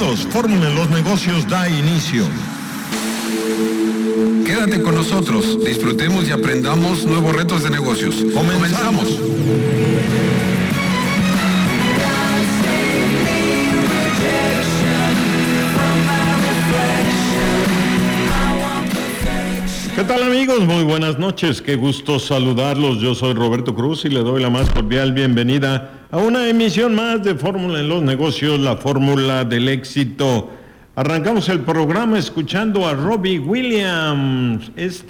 Bienvenidos, Fórmula en los Negocios da inicio. Quédate con nosotros, disfrutemos y aprendamos nuevos retos de negocios. ¡Comenzamos! ¿Qué tal, amigos? Muy buenas noches, qué gusto saludarlos. Yo soy Roberto Cruz y le doy la más cordial bienvenida a una emisión más de Fórmula en los Negocios, la fórmula del éxito. Arrancamos el programa escuchando a Robbie Williams,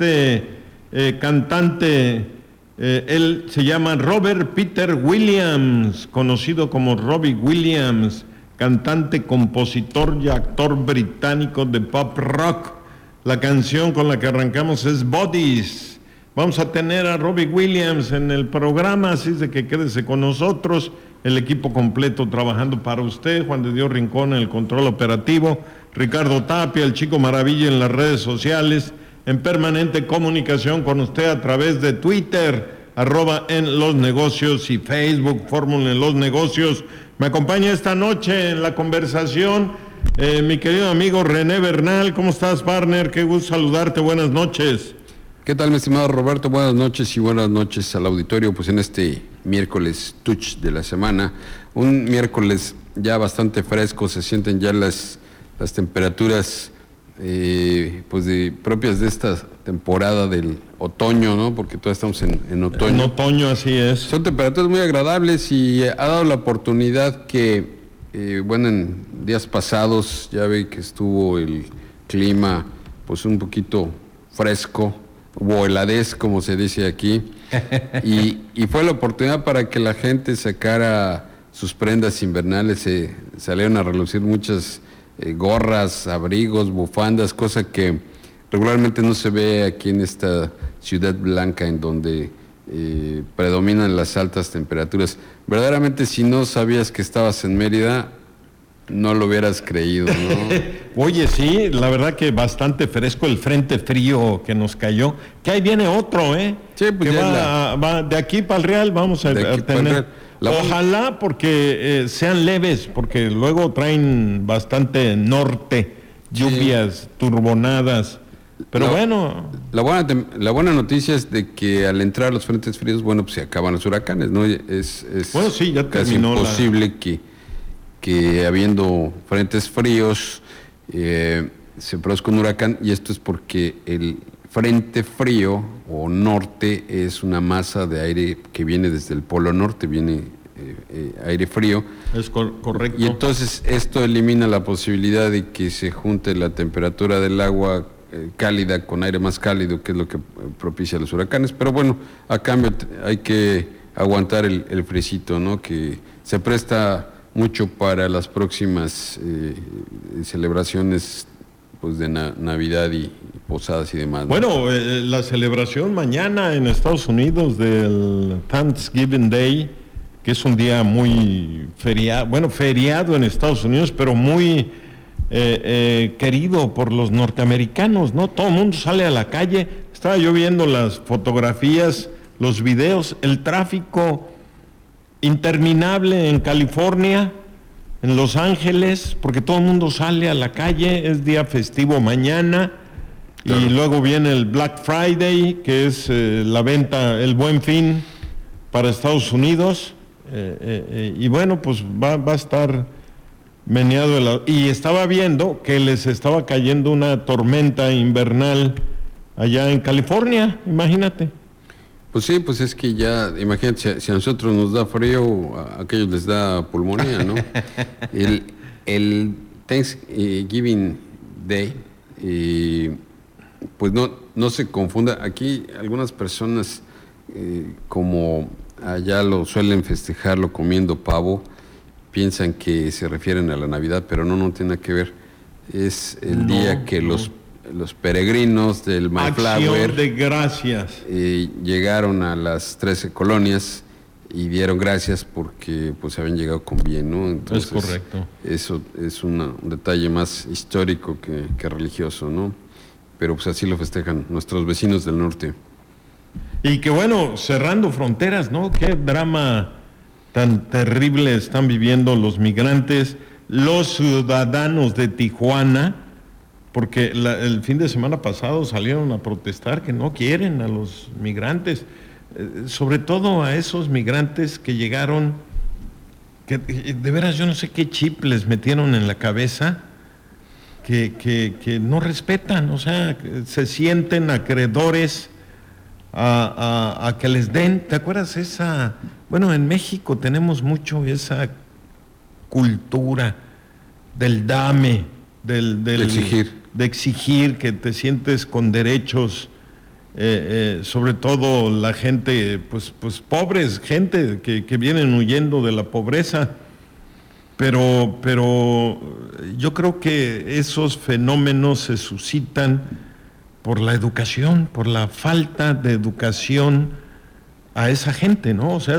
cantante, él se llama Robert Peter Williams, conocido como Robbie Williams, cantante, compositor y actor británico de pop rock. La canción con la que arrancamos es Bodies. Vamos a tener a Robbie Williams en el programa, así es de que quédese con nosotros. El equipo completo trabajando para usted. Juan de Dios Rincón en el control operativo. Ricardo Tapia, el Chico Maravilla en las redes sociales. En permanente comunicación con usted a través de Twitter, @en los negocios y Facebook, Fórmula en los Negocios. Me acompaña esta noche en la conversación mi querido amigo René Bernal. ¿Cómo estás, partner? Qué gusto saludarte, buenas noches. ¿Qué tal, mi estimado Roberto? Buenas noches y buenas noches al auditorio, pues en este miércoles touch de la semana, un miércoles ya bastante fresco, se sienten ya las temperaturas pues propias de esta temporada del otoño, ¿no? Porque todavía estamos en otoño. En otoño, así es. Son temperaturas muy agradables y ha dado la oportunidad que bueno, en días pasados ya ve que estuvo el clima pues un poquito fresco, hubo heladez como se dice aquí, y fue la oportunidad para que la gente sacara sus prendas invernales, salieron a relucir muchas gorras, abrigos, bufandas, cosa que regularmente no se ve aquí en esta ciudad blanca en donde predominan las altas temperaturas. Verdaderamente, si no sabías que estabas en Mérida, no lo hubieras creído, ¿no? Oye, sí, la verdad que bastante fresco el frente frío que nos cayó, que ahí viene otro, Sí, pues que ya va de aquí para el Real, vamos a tener. Ojalá porque sean leves, porque luego traen bastante norte, lluvias, turbonadas. Pero bueno. La buena noticia es de que al entrar los frentes fríos, bueno, pues se acaban los huracanes, ¿no? Bueno, sí, ya casi imposible que habiendo frentes fríos se produzca un huracán, y esto es porque el frente frío o norte es una masa de aire que viene desde el polo norte, viene aire frío. Es correcto. Y entonces esto elimina la posibilidad de que se junte la temperatura del agua cálida con aire más cálido, que es lo que propicia los huracanes. Pero bueno, a cambio hay que aguantar el fresito, ¿no? Que se presta mucho para las próximas celebraciones pues de Navidad y posadas y demás, ¿no? Bueno, la celebración mañana en Estados Unidos del Thanksgiving Day, que es un día muy feriado en Estados Unidos, pero muy querido por los norteamericanos, ¿no? Todo el mundo sale a la calle. Estaba yo viendo las fotografías, los videos, el tráfico interminable en California, en Los Ángeles, porque todo el mundo sale a la calle, es día festivo mañana, claro. Y luego viene el Black Friday, que es la venta, el Buen Fin para Estados Unidos, y bueno, pues va a estar meneado y estaba viendo que les estaba cayendo una tormenta invernal allá en California, imagínate. Pues sí, pues es que ya, imagínate, si a nosotros nos da frío, a aquellos les da pulmonía, ¿no? el Thanksgiving Day, pues no se confunda. Aquí algunas personas, como allá lo suelen festejarlo comiendo pavo, piensan que se refieren a la Navidad, pero no tiene nada que ver. Es el día que los peregrinos del Mayflower, Acción de Gracias, llegaron a las 13 colonias y dieron gracias porque pues habían llegado con bien, ¿no? Entonces, es correcto. Eso es un detalle más histórico que religioso, ¿no? Pero pues así lo festejan nuestros vecinos del norte. Y que bueno, cerrando fronteras, ¿no? Qué drama tan terrible están viviendo los migrantes. los ciudadanos de Tijuana, porque el fin de semana pasado salieron a protestar que no quieren a los migrantes, sobre todo a esos migrantes que llegaron, que de veras yo no sé qué chip les metieron en la cabeza, que no respetan, o sea, se sienten acreedores a que les den. ¿Te acuerdas esa? Bueno, en México tenemos mucho esa cultura del dame, de exigir que te sientes con derechos, sobre todo la gente, pues pobres, gente que vienen huyendo de la pobreza. Pero yo creo que esos fenómenos se suscitan por la educación, por la falta de educación a esa gente, ¿no? O sea,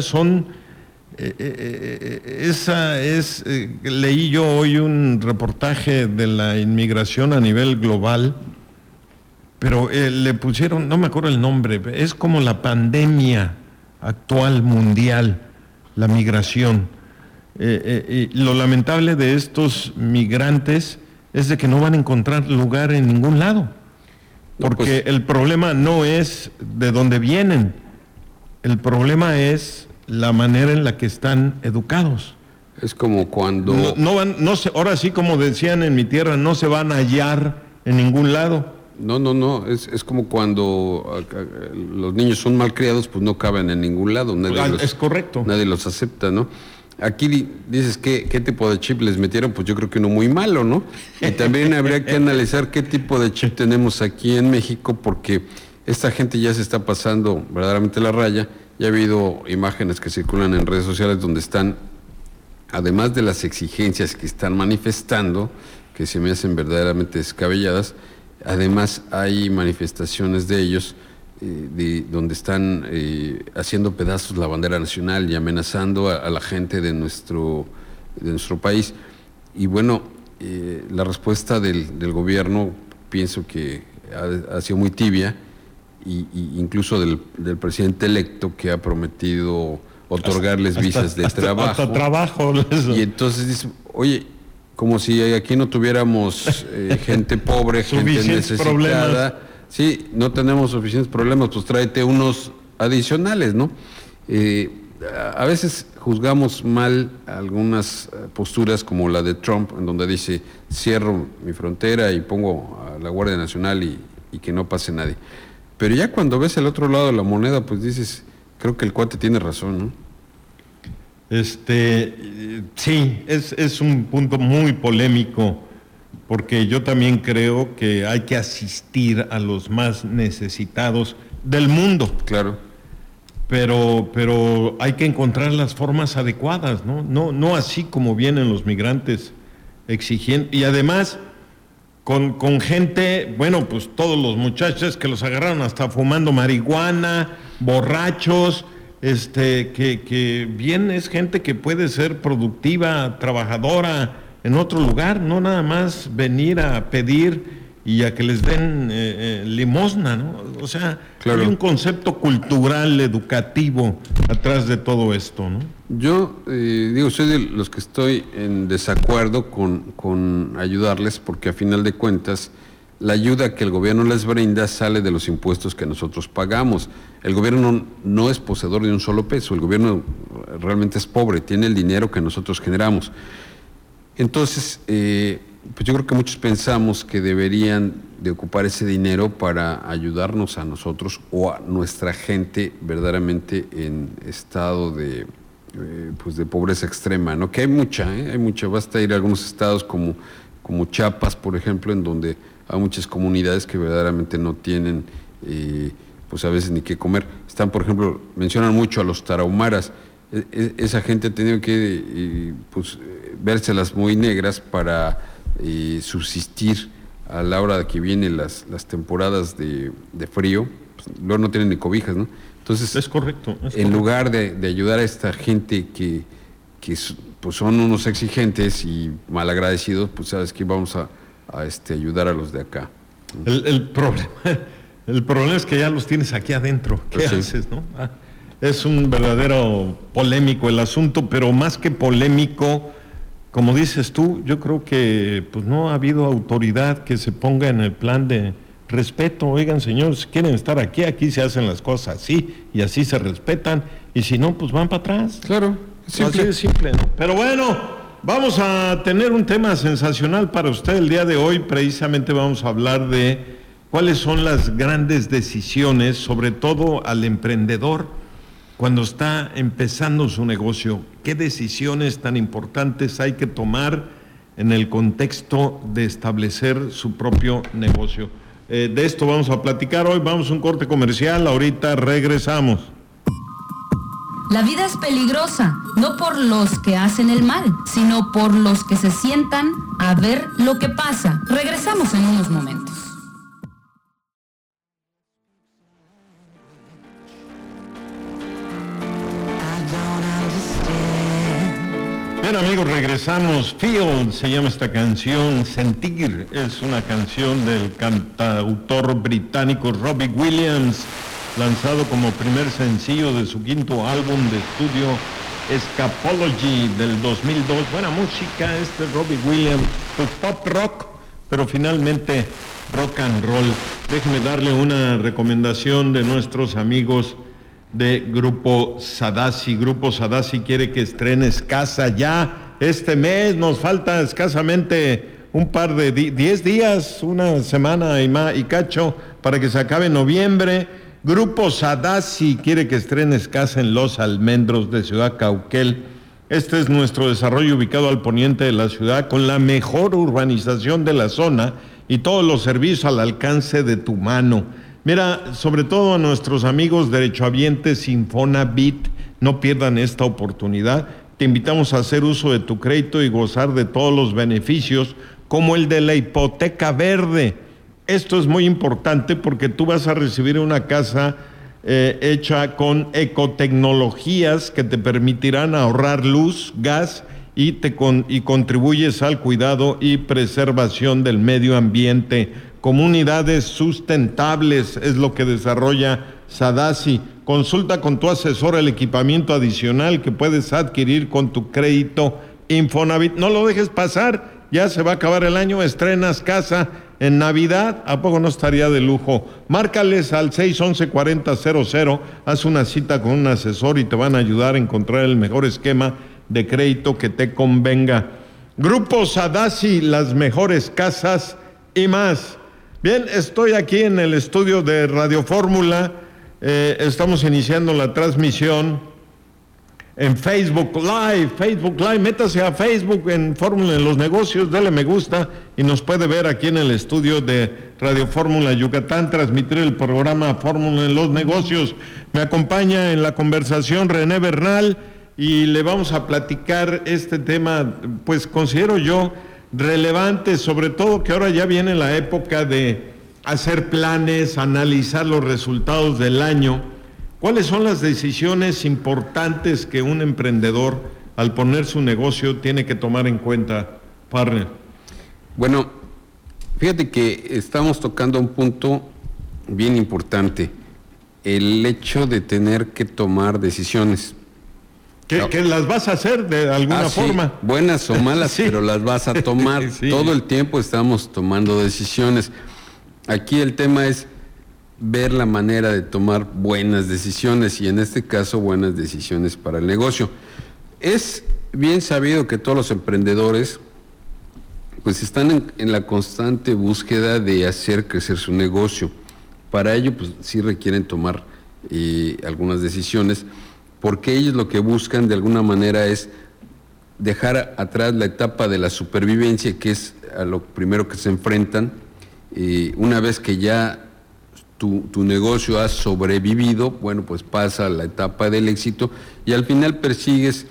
leí yo hoy un reportaje de la inmigración a nivel global, pero le pusieron, no me acuerdo el nombre, es como la pandemia actual mundial, la migración. Y lo lamentable de estos migrantes es de que no van a encontrar lugar en ningún lado, porque el problema no es de dónde vienen, el problema es la manera en la que están educados. Es como cuando... Ahora sí, como decían en mi tierra, no se van a hallar en ningún lado. No, es como cuando los niños son malcriados, pues no caben en ningún lado. Es correcto. Nadie los acepta, ¿no? Aquí dices, ¿qué tipo de chip les metieron? Pues yo creo que uno muy malo, ¿no? Y también habría que analizar qué tipo de chip tenemos aquí en México, porque esta gente ya se está pasando verdaderamente la raya. Ya ha habido imágenes que circulan en redes sociales donde están, además de las exigencias que están manifestando, que se me hacen verdaderamente descabelladas, además hay manifestaciones de ellos donde están haciendo pedazos la bandera nacional y amenazando a la gente de nuestro país. Y bueno, la respuesta del gobierno pienso que ha sido muy tibia, y incluso del presidente electo, que ha prometido otorgarles visas de trabajo. Hasta trabajo. Y entonces dice, oye, como si aquí no tuviéramos gente pobre, gente necesitada. Problemas. Sí, no tenemos suficientes problemas, pues tráete unos adicionales, ¿no? A veces juzgamos mal algunas posturas como la de Trump, en donde dice, cierro mi frontera y pongo a la Guardia Nacional y que no pase nadie. Pero ya cuando ves el otro lado de la moneda, pues dices, creo que el cuate tiene razón, ¿no? Sí, es un punto muy polémico, porque yo también creo que hay que asistir a los más necesitados del mundo. Claro. Pero hay que encontrar las formas adecuadas, ¿no? No así como vienen los migrantes exigiendo. Y además, con gente, bueno, pues todos los muchachos que los agarraron hasta fumando marihuana, borrachos, que bien es gente que puede ser productiva, trabajadora en otro lugar, no nada más venir a pedir y a que les den limosna, ¿no? O sea, claro, hay un concepto cultural, educativo atrás de todo esto, ¿no? Yo soy de los que estoy en desacuerdo con ayudarles, porque a final de cuentas la ayuda que el gobierno les brinda sale de los impuestos que nosotros pagamos. El gobierno no es poseedor de un solo peso, el gobierno realmente es pobre, tiene el dinero que nosotros generamos. Entonces, pues yo creo que muchos pensamos que deberían de ocupar ese dinero para ayudarnos a nosotros o a nuestra gente verdaderamente en estado de pobreza extrema, ¿no? Que hay mucha, basta ir a algunos estados como Chiapas, por ejemplo, en donde hay muchas comunidades que verdaderamente no tienen, pues a veces ni qué comer. Están, por ejemplo, mencionan mucho a los tarahumaras. Esa gente ha tenido que, vérselas muy negras para subsistir a la hora de que vienen las temporadas de frío. Pues, luego no tienen ni cobijas, ¿no? Entonces, es correcto. En lugar de ayudar a esta gente que pues son unos exigentes y malagradecidos, pues sabes que vamos a ayudar a los de acá. El problema es que ya los tienes aquí adentro. ¿Qué haces, no? Es un verdadero polémico el asunto, pero más que polémico, como dices tú, yo creo que pues no ha habido autoridad que se ponga en el plan de respeto. Oigan, señores, si quieren estar aquí, aquí se hacen las cosas así y así se respetan, y si no, pues van para atrás. Claro, simple. Así de simple, ¿no? Pero bueno, vamos a tener un tema sensacional para usted el día de hoy. Precisamente vamos a hablar de cuáles son las grandes decisiones, sobre todo al emprendedor, cuando está empezando su negocio. ¿Qué decisiones tan importantes hay que tomar en el contexto de establecer su propio negocio? De esto vamos a platicar hoy. Vamos a un corte comercial, ahorita regresamos. La vida es peligrosa, no por los que hacen el mal, sino por los que se sientan a ver lo que pasa. Regresamos en unos momentos. Bien, amigos, regresamos. Feel se llama esta canción. Sentir es una canción del cantautor británico Robbie Williams, lanzado como primer sencillo de su quinto álbum de estudio Escapology del 2002. Buena música, Robbie Williams, pues pop rock, pero finalmente rock and roll. Déjeme darle una recomendación de nuestros amigos de Grupo Sadasi. Grupo Sadasi quiere que estrenes casa ya este mes. Nos falta escasamente un par de 10 días, una semana y cacho, para que se acabe noviembre. Grupo Sadasi quiere que estrenes casa en Los Almendros de Ciudad Cauquel. Este es nuestro desarrollo ubicado al poniente de la ciudad, con la mejor urbanización de la zona y todos los servicios al alcance de tu mano. Mira, sobre todo a nuestros amigos derechohabientes Infonavit, no pierdan esta oportunidad. Te invitamos a hacer uso de tu crédito y gozar de todos los beneficios, como el de la hipoteca verde. Esto es muy importante porque tú vas a recibir una casa hecha con ecotecnologías que te permitirán ahorrar luz, gas y contribuyes al cuidado y preservación del medio ambiente. Comunidades sustentables es lo que desarrolla Sadasi. Consulta con tu asesor el equipamiento adicional que puedes adquirir con tu crédito Infonavit. No lo dejes pasar, ya se va a acabar el año, estrenas casa en Navidad, ¿a poco no estaría de lujo? Márcales al 611-4000, haz una cita con un asesor y te van a ayudar a encontrar el mejor esquema de crédito que te convenga. Grupo Sadasi, las mejores casas y más. Bien, estoy aquí en el estudio de Radio Fórmula. Estamos iniciando la transmisión en Facebook Live. Métase a Facebook en Fórmula en los Negocios, dale me gusta y nos puede ver aquí en el estudio de Radio Fórmula Yucatán, transmitir el programa Fórmula en los Negocios. Me acompaña en la conversación René Bernal y le vamos a platicar este tema, pues considero yo relevante, sobre todo que ahora ya viene la época de hacer planes, analizar los resultados del año. ¿Cuáles son las decisiones importantes que un emprendedor al poner su negocio tiene que tomar en cuenta, partner? Bueno, fíjate que estamos tocando un punto bien importante, el hecho de tener que tomar decisiones. Que las vas a hacer de alguna forma. Sí, buenas o malas, sí, pero las vas a tomar. Sí. Todo el tiempo estamos tomando decisiones. Aquí el tema es ver la manera de tomar buenas decisiones y en este caso buenas decisiones para el negocio. Es bien sabido que todos los emprendedores pues están en la constante búsqueda de hacer crecer su negocio. Para ello pues sí requieren tomar algunas decisiones, porque ellos lo que buscan de alguna manera es dejar atrás la etapa de la supervivencia, que es a lo primero que se enfrentan. Una vez que ya tu negocio ha sobrevivido, bueno, pues pasa a la etapa del éxito y al final persigues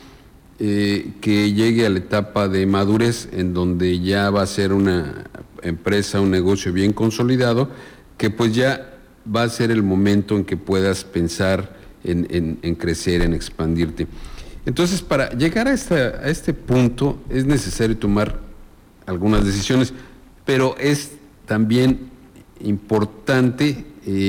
que llegue a la etapa de madurez, en donde ya va a ser una empresa, un negocio bien consolidado, que pues ya va a ser el momento en que puedas pensar en crecer, en expandirte. Entonces, para llegar a este punto es necesario tomar algunas decisiones, pero es también importante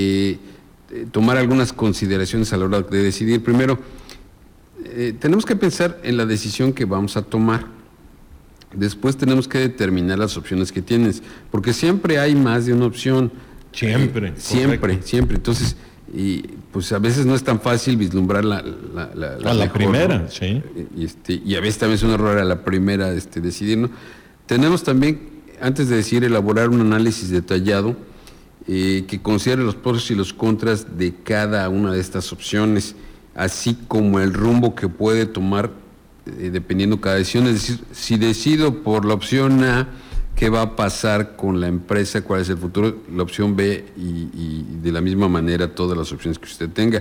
tomar algunas consideraciones a la hora de decidir. Primero, tenemos que pensar en la decisión que vamos a tomar. Después tenemos que determinar las opciones que tienes, porque siempre hay más de una opción. Siempre. Siempre. Entonces, y pues a veces no es tan fácil vislumbrar la mejor, primera, ¿no? Sí. Y a veces también es un error a la primera decidir, ¿no? Tenemos también, antes de decidir, elaborar un análisis detallado que considere los pros y los contras de cada una de estas opciones, así como el rumbo que puede tomar dependiendo cada decisión. Es decir, si decido por la opción A, ¿qué va a pasar con la empresa? ¿Cuál es el futuro? La opción B y de la misma manera todas las opciones que usted tenga.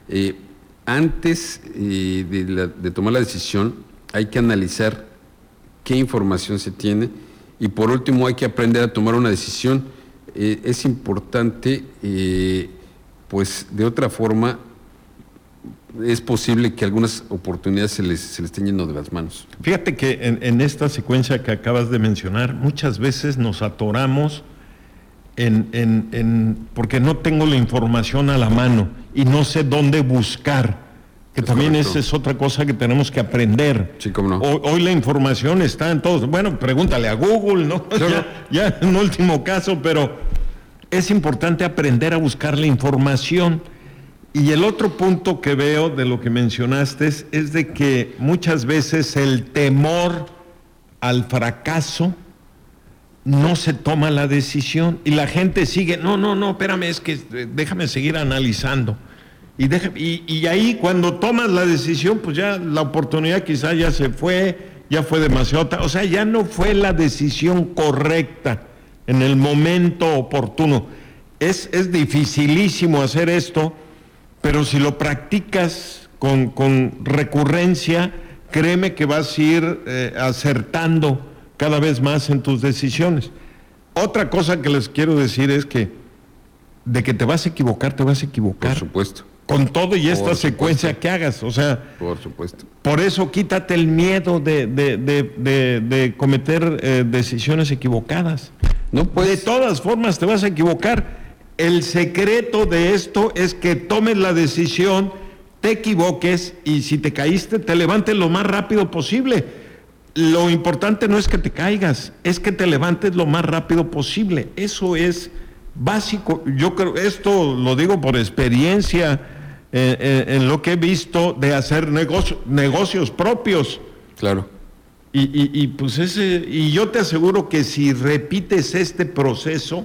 Antes de tomar la decisión, hay que analizar qué información se tiene y por último hay que aprender a tomar una decisión. Es importante, pues de otra forma, es posible que algunas oportunidades se les estén yendo de las manos. Fíjate que en esta secuencia que acabas de mencionar, muchas veces nos atoramos porque no tengo la información a la mano y no sé dónde buscar, que también esa es otra cosa que tenemos que aprender. Sí, cómo no. Hoy la información está en todos. Bueno, pregúntale a Google, ¿no? Claro. Ya en último caso, pero es importante aprender a buscar la información. Y el otro punto que veo de lo que mencionaste es de que muchas veces el temor al fracaso no se toma la decisión y la gente sigue, no, espérame, es que déjame seguir analizando. Y ahí cuando tomas la decisión, pues ya la oportunidad quizá ya se fue, ya fue demasiado, o sea, ya no fue la decisión correcta en el momento oportuno. Es dificilísimo hacer esto, pero si lo practicas con recurrencia, créeme que vas a ir acertando cada vez más en tus decisiones. Otra cosa que les quiero decir es que de que te vas a equivocar, te vas a equivocar. Por supuesto. Con todo y esta secuencia que hagas, o sea. Por supuesto. Por eso quítate el miedo de cometer decisiones equivocadas. No puedes. De todas formas te vas a equivocar. El secreto de esto es que tomes la decisión, te equivoques y si te caíste, te levantes lo más rápido posible. Lo importante no es que te caigas, es que te levantes lo más rápido posible. Eso es básico. Yo creo, esto lo digo por experiencia en lo que he visto de hacer negocios propios. Claro. Y pues y yo te aseguro que si repites este proceso,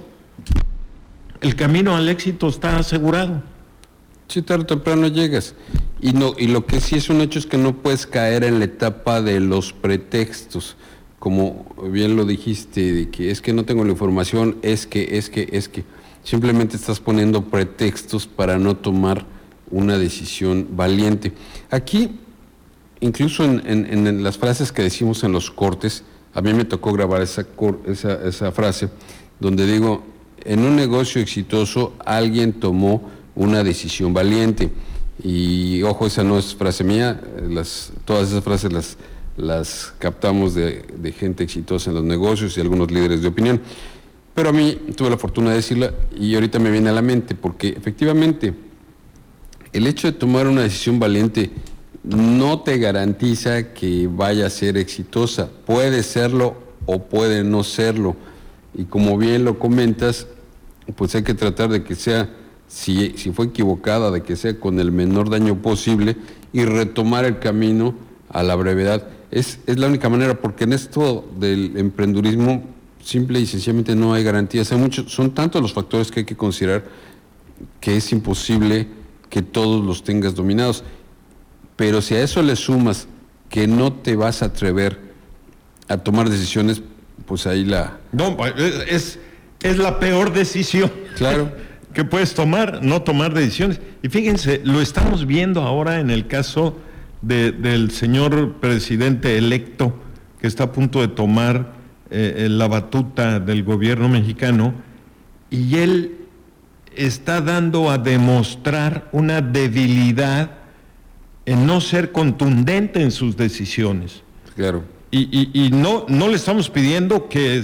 el camino al éxito está asegurado. Sí, tarde o temprano llegas. Y lo que sí es un hecho es que no puedes caer en la etapa de los pretextos, como bien lo dijiste, de que es que no tengo la información, es que. Simplemente estás poniendo pretextos para no tomar una decisión valiente. Aquí, incluso en las frases que decimos en los cortes, a mí me tocó grabar esa frase, donde digo, en un negocio exitoso alguien tomó una decisión valiente. Y ojo, esa no es frase mía, todas esas frases las captamos de gente exitosa en los negocios y algunos líderes de opinión. Pero a mí tuve la fortuna de decirla y ahorita me viene a la mente, porque efectivamente el hecho de tomar una decisión valiente no te garantiza que vaya a ser exitosa. Puede serlo o puede no serlo. Y como bien lo comentas, pues hay que tratar de que sea, si fue equivocada, de que sea con el menor daño posible y retomar el camino a la brevedad. Es la única manera, porque en esto del emprendurismo simple y sencillamente no hay garantías. Son tantos los factores que hay que considerar que es imposible que todos los tengas dominados. Pero si a eso le sumas que no te vas a atrever a tomar decisiones, pues ahí No, es la peor decisión. Claro. Que puedes tomar, no tomar decisiones. Y fíjense, lo estamos viendo ahora en el caso del señor presidente electo, que está a punto de tomar la batuta del gobierno mexicano, y él está dando a demostrar una debilidad en no ser contundente en sus decisiones. Claro. Y no le estamos pidiendo que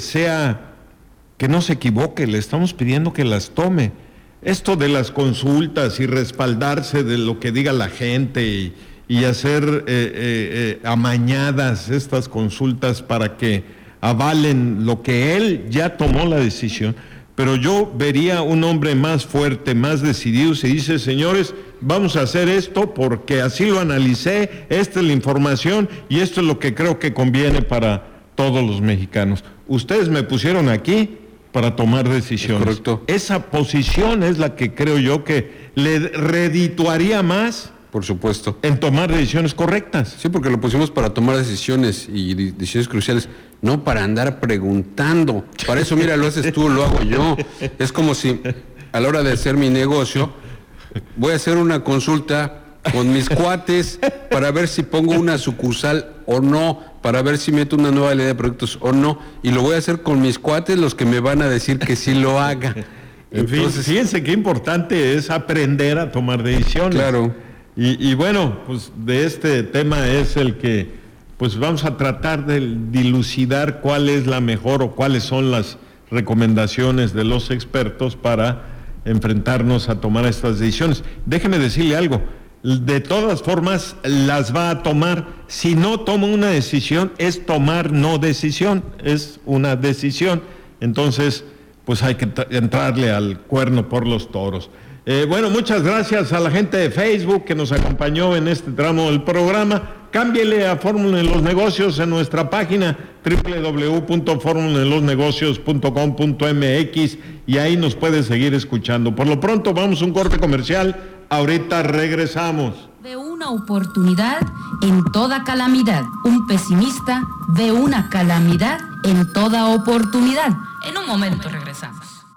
no se equivoque, le estamos pidiendo que las tome. Esto de las consultas y respaldarse de lo que diga la gente y hacer amañadas estas consultas para que avalen lo que él ya tomó la decisión. Pero yo vería un hombre más fuerte, más decidido, si dice, señores, vamos a hacer esto porque así lo analicé, esta es la información y esto es lo que creo que conviene para todos los mexicanos. Ustedes me pusieron aquí para tomar decisiones. Correcto. Esa posición es la que creo yo que le redituaría más. Por supuesto. En tomar decisiones correctas. Sí, porque lo pusimos para tomar decisiones y decisiones cruciales, no para andar preguntando. Para eso, mira, lo haces tú, lo hago yo. Es como si a la hora de hacer mi negocio, voy a hacer una consulta con mis cuates para ver si pongo una sucursal o no, para ver si meto una nueva ley de productos o no, y lo voy a hacer con mis cuates, los que me van a decir que sí lo haga. Entonces, fíjense qué importante es aprender a tomar decisiones. Claro. Y bueno, pues de este tema es el que pues vamos a tratar de dilucidar cuál es la mejor o cuáles son las recomendaciones de los expertos para enfrentarnos a tomar estas decisiones. Déjeme decirle algo, de todas formas las va a tomar. Si no toma una decisión, es tomar no decisión, es una decisión. Entonces, pues hay que entrarle al cuerno por los toros. Bueno, muchas gracias a la gente de Facebook que nos acompañó en este tramo del programa. Cámbiele a Fórmula de los Negocios en nuestra página www.formuladelosnegocios.com.mx y ahí nos puede seguir escuchando. Por lo pronto vamos a un corte comercial, ahorita regresamos. Ve una oportunidad en toda calamidad. Un pesimista ve una calamidad en toda oportunidad. En un momento regresamos.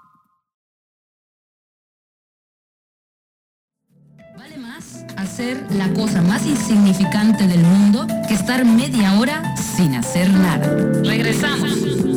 Hacer la cosa más insignificante del mundo que estar media hora sin hacer nada. Regresamos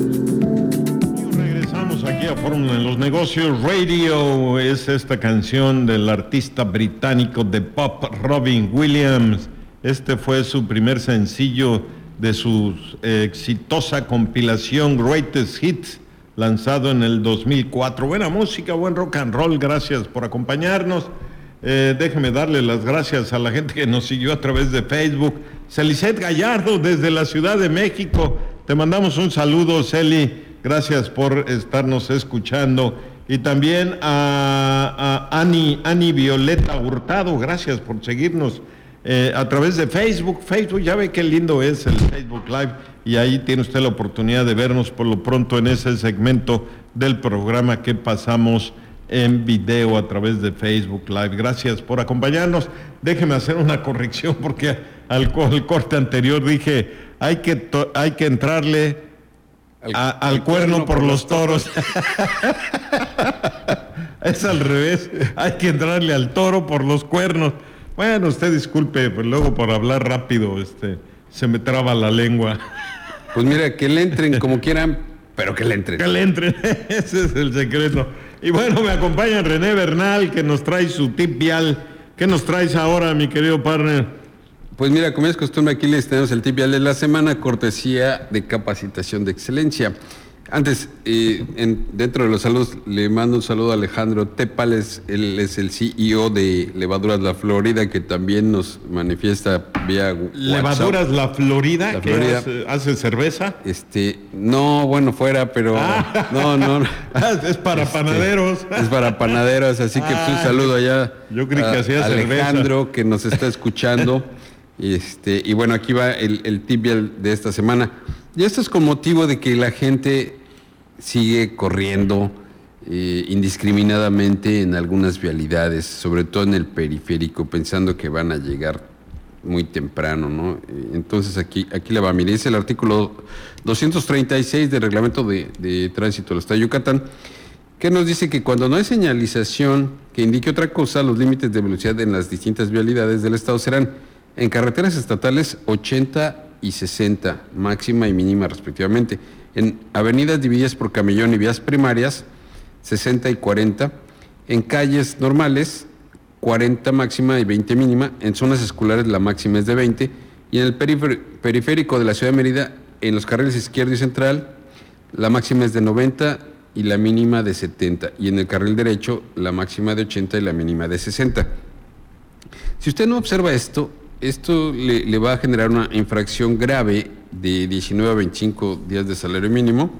aquí a Fórmula de los Negocios Radio. Es esta canción del artista británico de pop Robin Williams. Este fue su primer sencillo de su exitosa compilación Greatest Hits, lanzado en el 2004. Buena música, buen rock and roll. Gracias por acompañarnos. Déjeme darle las gracias a la gente que nos siguió a través de Facebook. Celicet Gallardo desde la Ciudad de México, te mandamos un saludo, Celi, gracias por estarnos escuchando. Y también a Ani Violeta Hurtado, gracias por seguirnos a través de Facebook. Facebook, ya ve qué lindo es el Facebook Live y ahí tiene usted la oportunidad de vernos por lo pronto en ese segmento del programa que pasamos en video a través de Facebook Live. Gracias por acompañarnos. Déjeme hacer una corrección porque al corte anterior dije hay que entrarle al cuerno por los toros. Es al revés, hay que entrarle al toro por los cuernos. Bueno, usted disculpe, pues luego por hablar rápido se me traba la lengua. Pues mira, que le entren como quieran, pero que le entren. Que le entren, ese es el secreto. Y bueno, me acompaña René Bernal, que nos trae su tip vial. ¿Qué nos traes ahora, mi querido partner? Pues mira, como es costumbre, aquí les tenemos el tip vial de la semana, cortesía de Capacitación de Excelencia. Antes, dentro de los saludos, le mando un saludo a Alejandro Tepales, él es el CEO de Levaduras La Florida, que también nos manifiesta vía WhatsApp. ¿Levaduras La Florida? La Florida. ¿Hace cerveza? No, bueno, fuera, pero no. Es para panaderos. Es para panaderos, así que pues, un saludo allá. Yo creí que hacía Alejandro, cerveza. que nos está escuchando. Y bueno, aquí va el tip de esta semana. Y esto es con motivo de que la gente sigue corriendo indiscriminadamente en algunas vialidades, sobre todo en el periférico, pensando que van a llegar muy temprano, ¿no? Entonces aquí le va, mire, es el artículo 236 del Reglamento de Tránsito del Estado de Yucatán, que nos dice que cuando no hay señalización que indique otra cosa, los límites de velocidad en las distintas vialidades del Estado serán en carreteras estatales 80 y 60, máxima y mínima respectivamente. En avenidas divididas por camellón y vías primarias, 60 y 40. En calles normales, 40 máxima y 20 mínima. En zonas escolares la máxima es de 20. Y en el periférico de la ciudad de Mérida, en los carriles izquierdo y central, la máxima es de 90 y la mínima de 70. Y en el carril derecho, la máxima de 80 y la mínima de 60. Si usted no observa esto, esto le va a generar una infracción grave de 19 a 25 días de salario mínimo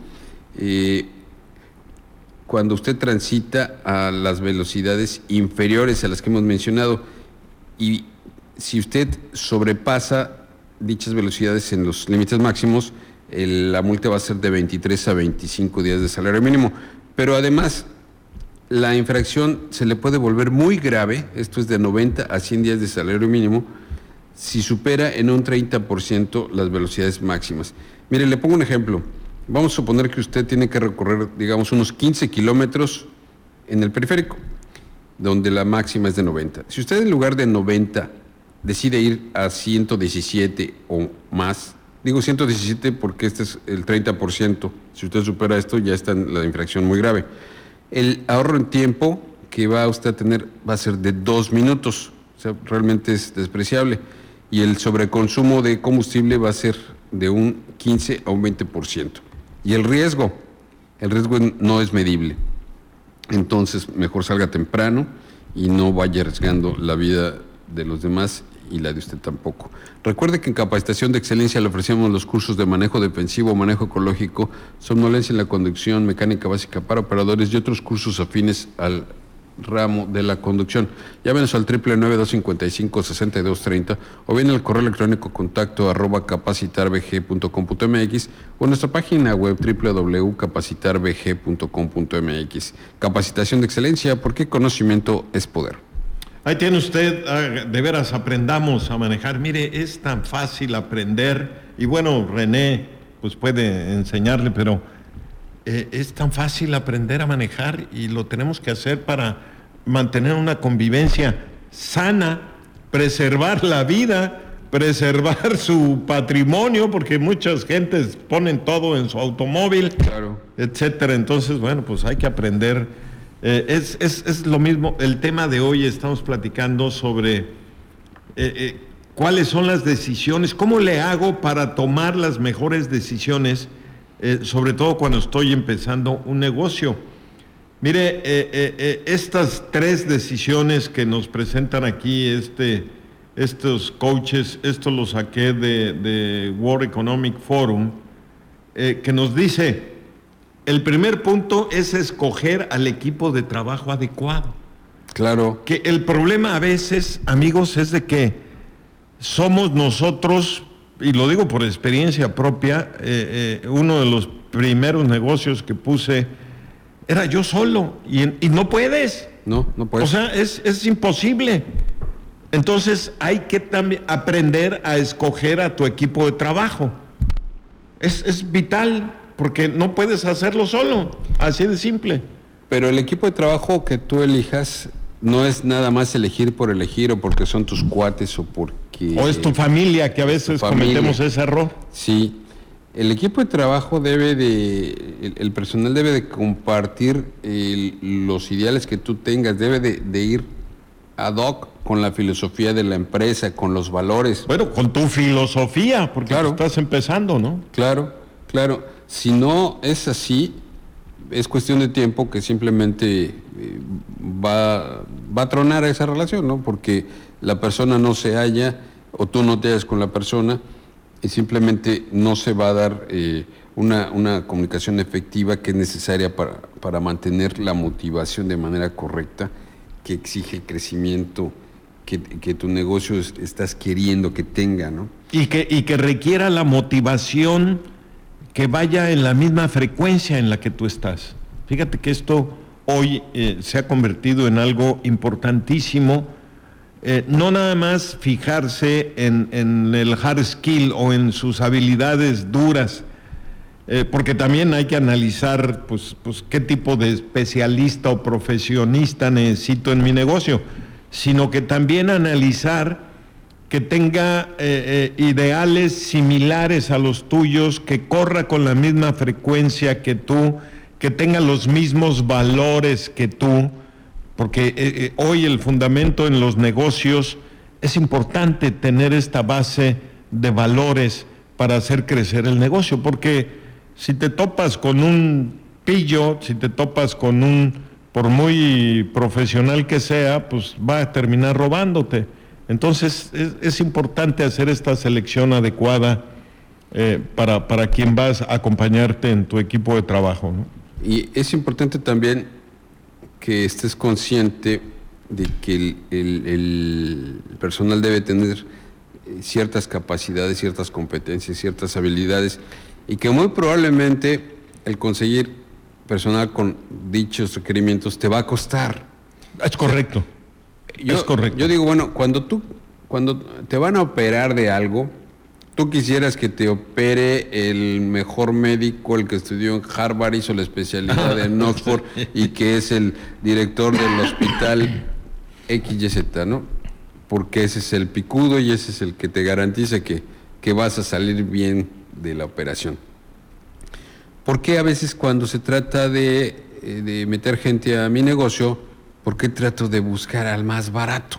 cuando usted transita a las velocidades inferiores a las que hemos mencionado, y si usted sobrepasa dichas velocidades en los límites máximos, la multa va a ser de 23 a 25 días de salario mínimo. Pero además, la infracción se le puede volver muy grave, esto es de 90 a 100 días de salario mínimo, si supera en un 30% las velocidades máximas. Mire, le pongo un ejemplo. Vamos a suponer que usted tiene que recorrer, digamos, unos 15 kilómetros en el periférico, donde la máxima es de 90. Si usted en lugar de 90 decide ir a 117 o más, digo 117 porque este es el 30%, si usted supera esto ya está en la infracción muy grave. El ahorro en tiempo que va usted a tener va a ser de 2 minutos, o sea, realmente es despreciable. Y el sobreconsumo de combustible va a ser de un 15 a un 20%. Y el riesgo no es medible. Entonces, mejor salga temprano y no vaya arriesgando la vida de los demás y la de usted tampoco. Recuerde que en Capacitación de Excelencia le ofrecemos los cursos de manejo defensivo, manejo ecológico, somnolencia en la conducción, mecánica básica para operadores y otros cursos afines al ramo de la conducción. Llámenos al 999-255-6230 o bien al correo electrónico contacto @capacitarbg.com.mx o en nuestra página web www.capacitarbg.com.mx. Capacitación de Excelencia, porque conocimiento es poder. Ahí tiene usted, de veras, aprendamos a manejar. Mire, es tan fácil aprender, y bueno, René pues puede enseñarle, pero es tan fácil aprender a manejar y lo tenemos que hacer para mantener una convivencia sana, preservar la vida, preservar su patrimonio, porque muchas gentes ponen todo en su automóvil, claro, etcétera. Entonces, bueno, pues hay que aprender. Es lo mismo. El tema de hoy estamos platicando sobre cuáles son las decisiones, cómo le hago para tomar las mejores decisiones, sobre todo cuando estoy empezando un negocio. Mire, estas 3 decisiones que nos presentan aquí estos coaches, esto lo saqué de World Economic Forum, que nos dice: el primer punto es escoger al equipo de trabajo adecuado. Claro. Que el problema a veces, amigos, es de que somos nosotros, y lo digo por experiencia propia, uno de los primeros negocios que puse era yo solo, y no puedes. No puedes. O sea, es imposible. Entonces hay que también aprender a escoger a tu equipo de trabajo. Es vital, porque no puedes hacerlo solo, así de simple. Pero el equipo de trabajo que tú elijas no es nada más elegir por elegir, o porque son tus cuates, o porque... O es tu familia, que a veces cometemos ese error. Sí. El equipo de trabajo el personal debe de compartir los ideales que tú tengas, debe de ir ad hoc con la filosofía de la empresa, con los valores. Bueno, con tu filosofía, porque claro, estás empezando, ¿no? Claro. Si no es así, es cuestión de tiempo que simplemente va a tronar esa relación, ¿no? Porque la persona no se halla, o tú no te hallas con la persona, y simplemente no se va a dar una comunicación efectiva que es necesaria para mantener la motivación de manera correcta, que exige el crecimiento que tu negocio estás queriendo que tenga, ¿no? Y que requiera la motivación que vaya en la misma frecuencia en la que tú estás. Fíjate que esto hoy se ha convertido en algo importantísimo. No nada más fijarse en el hard skill o en sus habilidades duras, porque también hay que analizar pues qué tipo de especialista o profesionista necesito en mi negocio, sino que también analizar que tenga ideales similares a los tuyos, que corra con la misma frecuencia que tú, que tenga los mismos valores que tú, porque hoy el fundamento en los negocios es importante tener esta base de valores para hacer crecer el negocio, porque si te topas con un pillo, si te topas con por muy profesional que sea, pues va a terminar robándote. Entonces es importante hacer esta selección adecuada para quien vas a acompañarte en tu equipo de trabajo, ¿no? Y es importante también que estés consciente de que el personal debe tener ciertas capacidades, ciertas competencias, ciertas habilidades, y que muy probablemente el conseguir personal con dichos requerimientos te va a costar. Es correcto. Es correcto. Yo digo, bueno, cuando te van a operar de algo, tú quisieras que te opere el mejor médico, el que estudió en Harvard, hizo la especialidad en Oxford y que es el director del hospital XYZ, ¿no? Porque ese es el picudo y ese es el que te garantiza que vas a salir bien de la operación. ¿Por qué a veces cuando se trata de meter gente a mi negocio, por qué trato de buscar al más barato?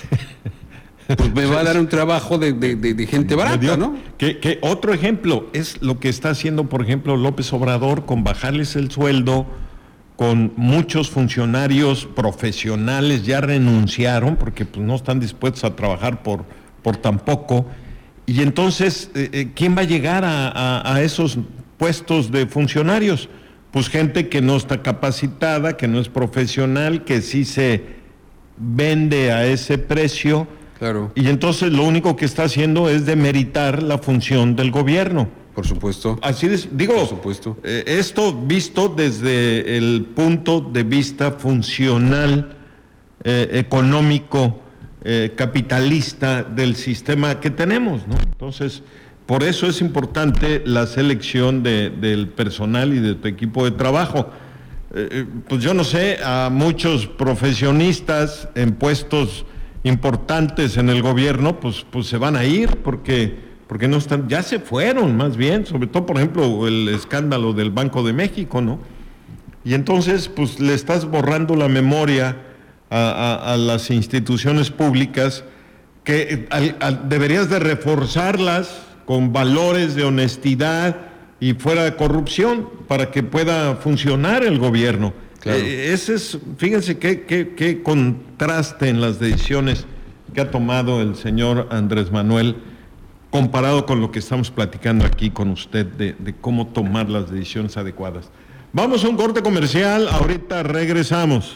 Pues me va a dar un trabajo de gente barata, ¿no? Que otro ejemplo es lo que está haciendo, por ejemplo, López Obrador con bajarles el sueldo, con muchos funcionarios profesionales ya renunciaron porque pues, no están dispuestos a trabajar por tan poco. Y entonces, ¿quién va a llegar a esos puestos de funcionarios? Pues gente que no está capacitada, que no es profesional, que sí se vende a ese precio. Claro. Y entonces lo único que está haciendo es demeritar la función del gobierno. Por supuesto. Así digo, por supuesto. Esto visto desde el punto de vista funcional, económico, capitalista del sistema que tenemos, ¿no? Entonces, por eso es importante la selección del personal y de tu equipo de trabajo. Pues yo no sé, a muchos profesionistas en puestos importantes en el gobierno, pues se van a ir porque no están, ya se fueron más bien, sobre todo por ejemplo el escándalo del Banco de México, ¿no? Y entonces pues le estás borrando la memoria a las instituciones públicas que deberías de reforzarlas con valores de honestidad y fuera de corrupción para que pueda funcionar el gobierno. Claro. Ese es, fíjense qué contraste en las decisiones que ha tomado el señor Andrés Manuel comparado con lo que estamos platicando aquí con usted de cómo tomar las decisiones adecuadas. Vamos a un corte comercial, ahorita regresamos.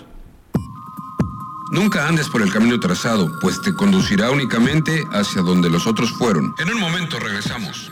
Nunca andes por el camino trazado, pues te conducirá únicamente hacia donde los otros fueron. En un momento regresamos.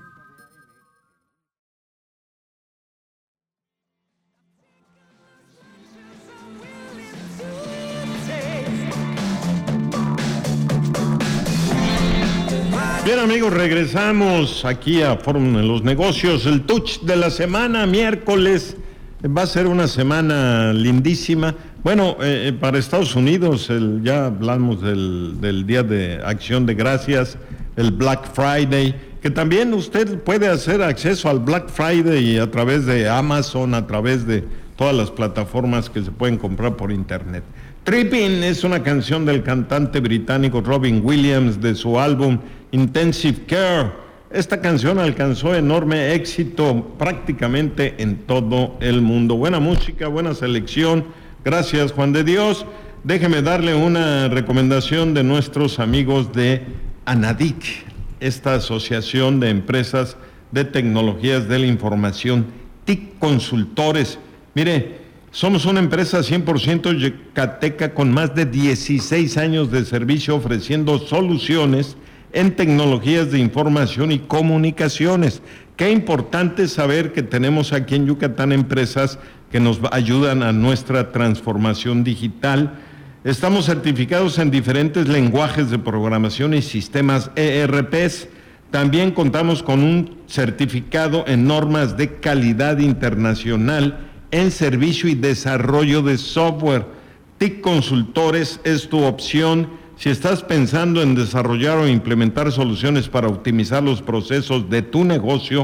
Bien amigos, regresamos aquí a Fórum de los Negocios. El touch de la semana, miércoles, va a ser una semana lindísima. Bueno, para Estados Unidos, ya hablamos del Día de Acción de Gracias, el Black Friday, que también usted puede hacer acceso al Black Friday a través de Amazon, a través de todas las plataformas que se pueden comprar por internet. Tripping es una canción del cantante británico Robin Williams de su álbum Intensive Care. Esta canción alcanzó enorme éxito prácticamente en todo el mundo. Buena música, buena selección. Gracias, Juan de Dios. Déjeme darle una recomendación de nuestros amigos de ANADIC, esta asociación de empresas de tecnologías de la información, TIC Consultores. Mire, somos una empresa 100% yucateca con más de 16 años de servicio ofreciendo soluciones en tecnologías de información y comunicaciones. Qué importante saber que tenemos aquí en Yucatán empresas que nos ayudan a nuestra transformación digital. Estamos certificados en diferentes lenguajes de programación y sistemas ERPs. También contamos con un certificado en normas de calidad internacional en servicio y desarrollo de software. TIC Consultores es tu opción si estás pensando en desarrollar o implementar soluciones para optimizar los procesos de tu negocio.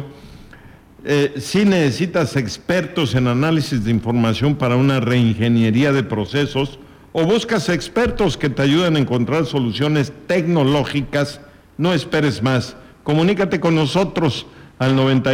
Si necesitas expertos en análisis de información para una reingeniería de procesos o buscas expertos que te ayuden a encontrar soluciones tecnológicas, no esperes más. Comunícate con nosotros al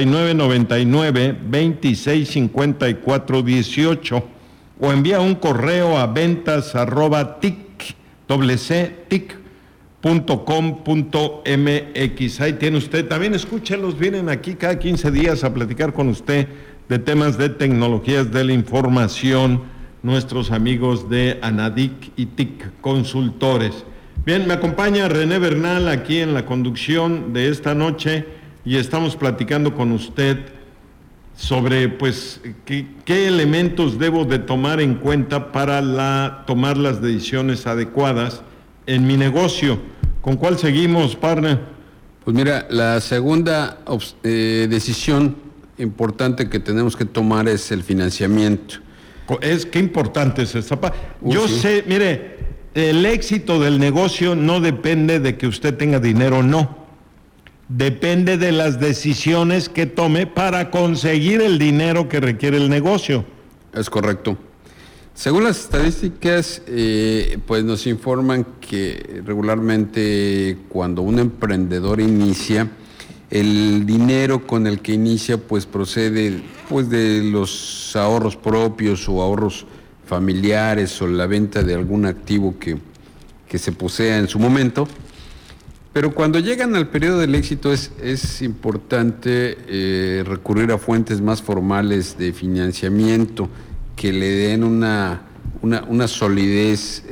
9999-265418 o envía un correo a ventas@tic.com.mx. Ahí tiene usted, también escúchelos, vienen aquí cada 15 días a platicar con usted de temas de tecnologías de la información, nuestros amigos de Anadic y TIC Consultores. Bien, me acompaña René Bernal aquí en la conducción de esta noche y estamos platicando con usted sobre, pues, qué elementos debo de tomar en cuenta para tomar las decisiones adecuadas en mi negocio. ¿Con cuál seguimos, partner? Pues mira, la segunda decisión importante que tenemos que tomar es el financiamiento. Qué importante es esta parte. Yo sé, mire, el éxito del negocio no depende de que usted tenga dinero o no. Depende de las decisiones que tome para conseguir el dinero que requiere el negocio. Es correcto. Según las estadísticas, pues nos informan que regularmente cuando un emprendedor inicia, el dinero con el que inicia pues procede pues de los ahorros propios o ahorros familiares o la venta de algún activo que se posea en su momento. Pero cuando llegan al periodo del éxito es importante recurrir a fuentes más formales de financiamiento que le den una solidez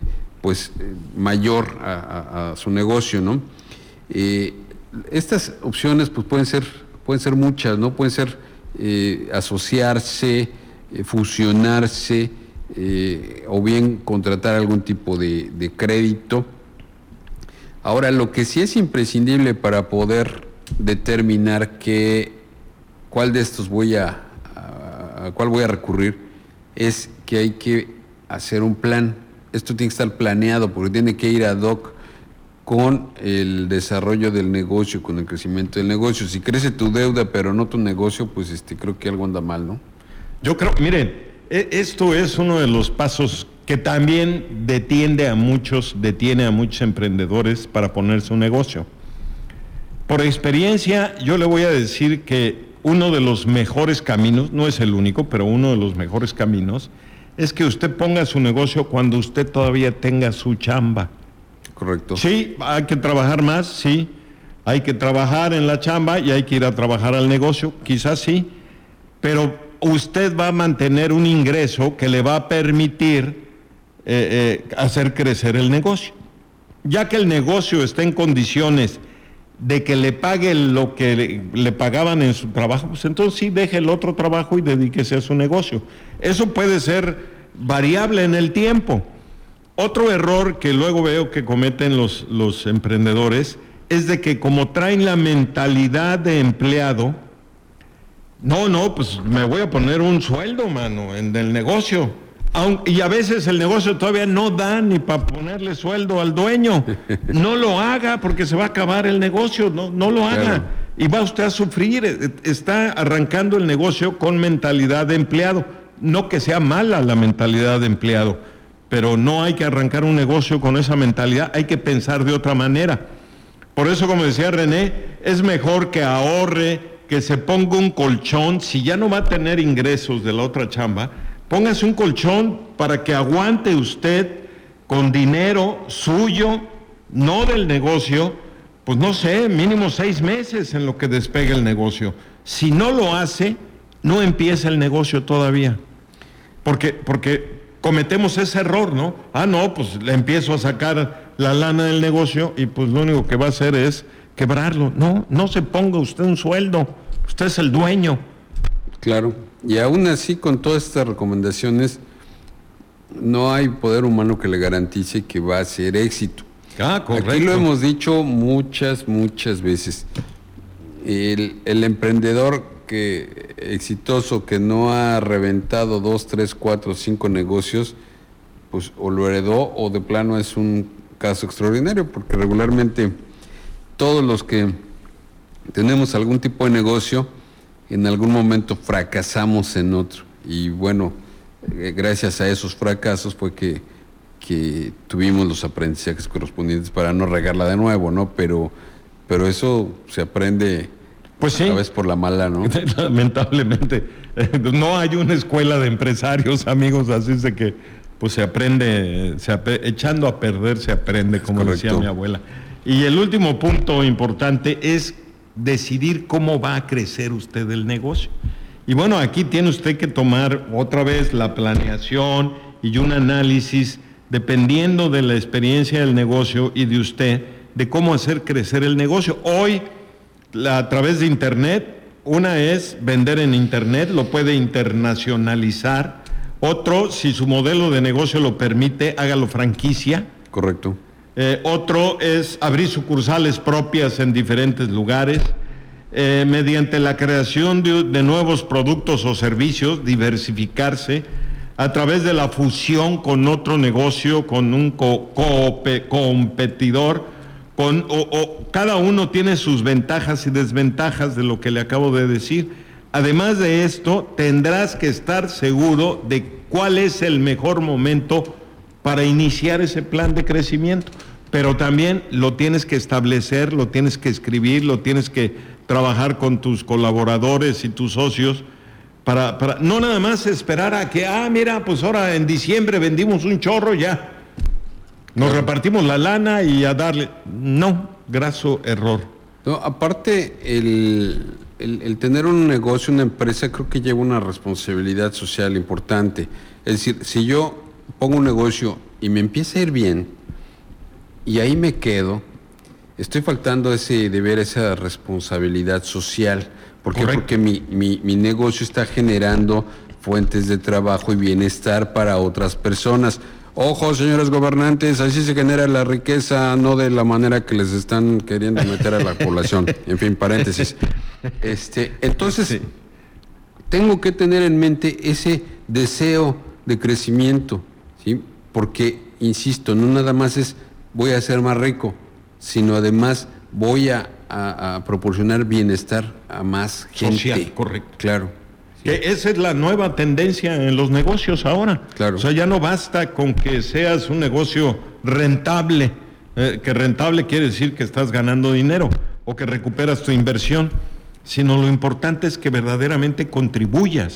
mayor a su negocio, ¿no? Estas opciones pues pueden ser muchas, ¿no? Pueden ser asociarse, fusionarse, o bien contratar algún tipo de crédito. Ahora, lo que sí es imprescindible para poder determinar cuál de estos a cuál voy a recurrir es que hay que hacer un plan. Esto tiene que estar planeado porque tiene que ir ad hoc con el desarrollo del negocio, con el crecimiento del negocio. Si crece tu deuda pero no tu negocio, pues creo que algo anda mal, ¿no? Yo creo, miren, esto es uno de los pasos que también detiene a muchos emprendedores para ponerse un negocio. Por experiencia, yo le voy a decir que uno de los mejores caminos, no es el único, pero uno de los mejores caminos, es que usted ponga su negocio cuando usted todavía tenga su chamba. Correcto. Sí, hay que trabajar más, sí, hay que trabajar en la chamba y hay que ir a trabajar al negocio, quizás sí, pero usted va a mantener un ingreso que le va a permitir hacer crecer el negocio. Ya que el negocio está en condiciones de que le pague lo que le pagaban en su trabajo, pues entonces sí, deje el otro trabajo y dedíquese a su negocio. Eso puede ser variable en el tiempo. Otro error que luego veo que cometen los emprendedores es de que como traen la mentalidad de empleado, pues me voy a poner un sueldo, mano, en el negocio. Y a veces el negocio todavía no da ni para ponerle sueldo al dueño. No lo haga porque se va a acabar el negocio, no lo haga. Claro. Y va usted a sufrir. Está arrancando el negocio con mentalidad de empleado. No que sea mala la mentalidad de empleado, pero no hay que arrancar un negocio con esa mentalidad, hay que pensar de otra manera. Por eso, como decía René, es mejor que ahorre, que se ponga un colchón. Si ya no va a tener ingresos de la otra chamba, póngase un colchón para que aguante usted con dinero suyo, no del negocio, pues no sé, mínimo 6 meses en lo que despegue el negocio. Si no lo hace, no empieza el negocio todavía. Porque cometemos ese error, ¿no? Pues le empiezo a sacar la lana del negocio y pues lo único que va a hacer es quebrarlo. No se ponga usted un sueldo, usted es el dueño. Claro, y aún así con todas estas recomendaciones no hay poder humano que le garantice que va a ser éxito. Correcto. Aquí lo hemos dicho muchas veces. El emprendedor exitoso que no ha reventado 2, 3, 4, 5 negocios, pues o lo heredó o de plano es un caso extraordinario, porque regularmente todos los que tenemos algún tipo de negocio, en algún momento fracasamos en otro. Y bueno, gracias a esos fracasos fue que tuvimos los aprendizajes correspondientes para no regarla de nuevo, ¿no? Pero eso se aprende, pues sí, a veces por la mala, ¿no? Lamentablemente. No hay una escuela de empresarios, amigos, así es de que pues se aprende, echando a perder se aprende, como decía mi abuela. Y el último punto importante es decidir cómo va a crecer usted el negocio. Y bueno, aquí tiene usted que tomar otra vez la planeación y un análisis, dependiendo de la experiencia del negocio y de usted, de cómo hacer crecer el negocio. Hoy, a través de Internet, una es vender en Internet, lo puede internacionalizar. Otro, si su modelo de negocio lo permite, hágalo franquicia. Correcto. Otro es abrir sucursales propias en diferentes lugares, mediante la creación de nuevos productos o servicios, diversificarse, a través de la fusión con otro negocio, con un competidor, cada uno tiene sus ventajas y desventajas de lo que le acabo de decir. Además de esto, tendrás que estar seguro de cuál es el mejor momento para iniciar ese plan de crecimiento, pero también lo tienes que establecer, lo tienes que escribir, lo tienes que trabajar con tus colaboradores y tus socios para no nada más esperar a que, mira, pues ahora en diciembre vendimos un chorro, ya nos repartimos la lana y a darle. No, graso error. No, aparte, el tener un negocio, una empresa, creo que lleva una responsabilidad social importante. Es decir, si yo pongo un negocio y me empieza a ir bien y ahí me quedo, estoy faltando ese deber, esa responsabilidad social. ¿Por qué? Porque mi negocio está generando fuentes de trabajo y bienestar para otras personas. Ojo, señores gobernantes, así se genera la riqueza, no de la manera que les están queriendo meter a la población. En fin, paréntesis. Entonces, sí, tengo que tener en mente ese deseo de crecimiento, ¿sí? Porque, insisto, no nada más es voy a ser más rico, sino además voy a proporcionar bienestar a más gente. Social, correcto. Claro. Que esa es la nueva tendencia en los negocios ahora. Claro. O sea, ya no basta con que seas un negocio rentable, que rentable quiere decir que estás ganando dinero o que recuperas tu inversión, sino lo importante es que verdaderamente contribuyas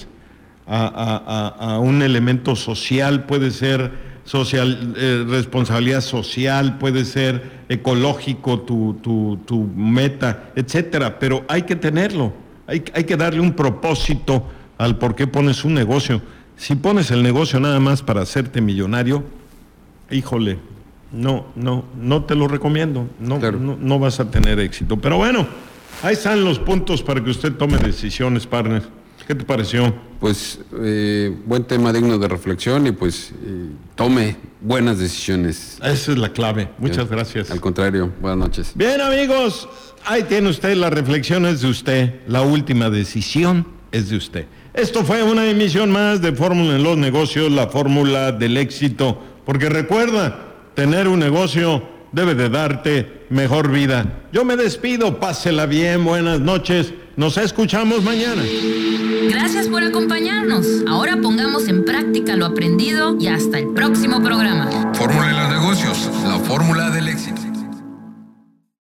a un elemento social, puede ser responsabilidad social, puede ser ecológico tu meta, etcétera, pero hay que tenerlo, hay que darle un propósito al por qué pones un negocio. Si pones el negocio nada más para hacerte millonario, híjole, no te lo recomiendo, claro, no vas a tener éxito. Pero bueno, ahí están los puntos para que usted tome decisiones, partner. ¿Qué te pareció? Pues buen tema, digno de reflexión, y pues tome buenas decisiones. Esa es la clave. Muchas gracias. Al contrario, buenas noches. Bien, amigos, ahí tiene usted, la reflexión es de usted, la última decisión es de usted. Esto fue una emisión más de Fórmula en los Negocios, la fórmula del éxito, porque recuerda, tener un negocio debe de darte mejor vida. Yo me despido, pásela bien, buenas noches, nos escuchamos mañana. Gracias por acompañarnos. Ahora pongamos en práctica lo aprendido y hasta el próximo programa. Fórmula en los Negocios, la fórmula del éxito.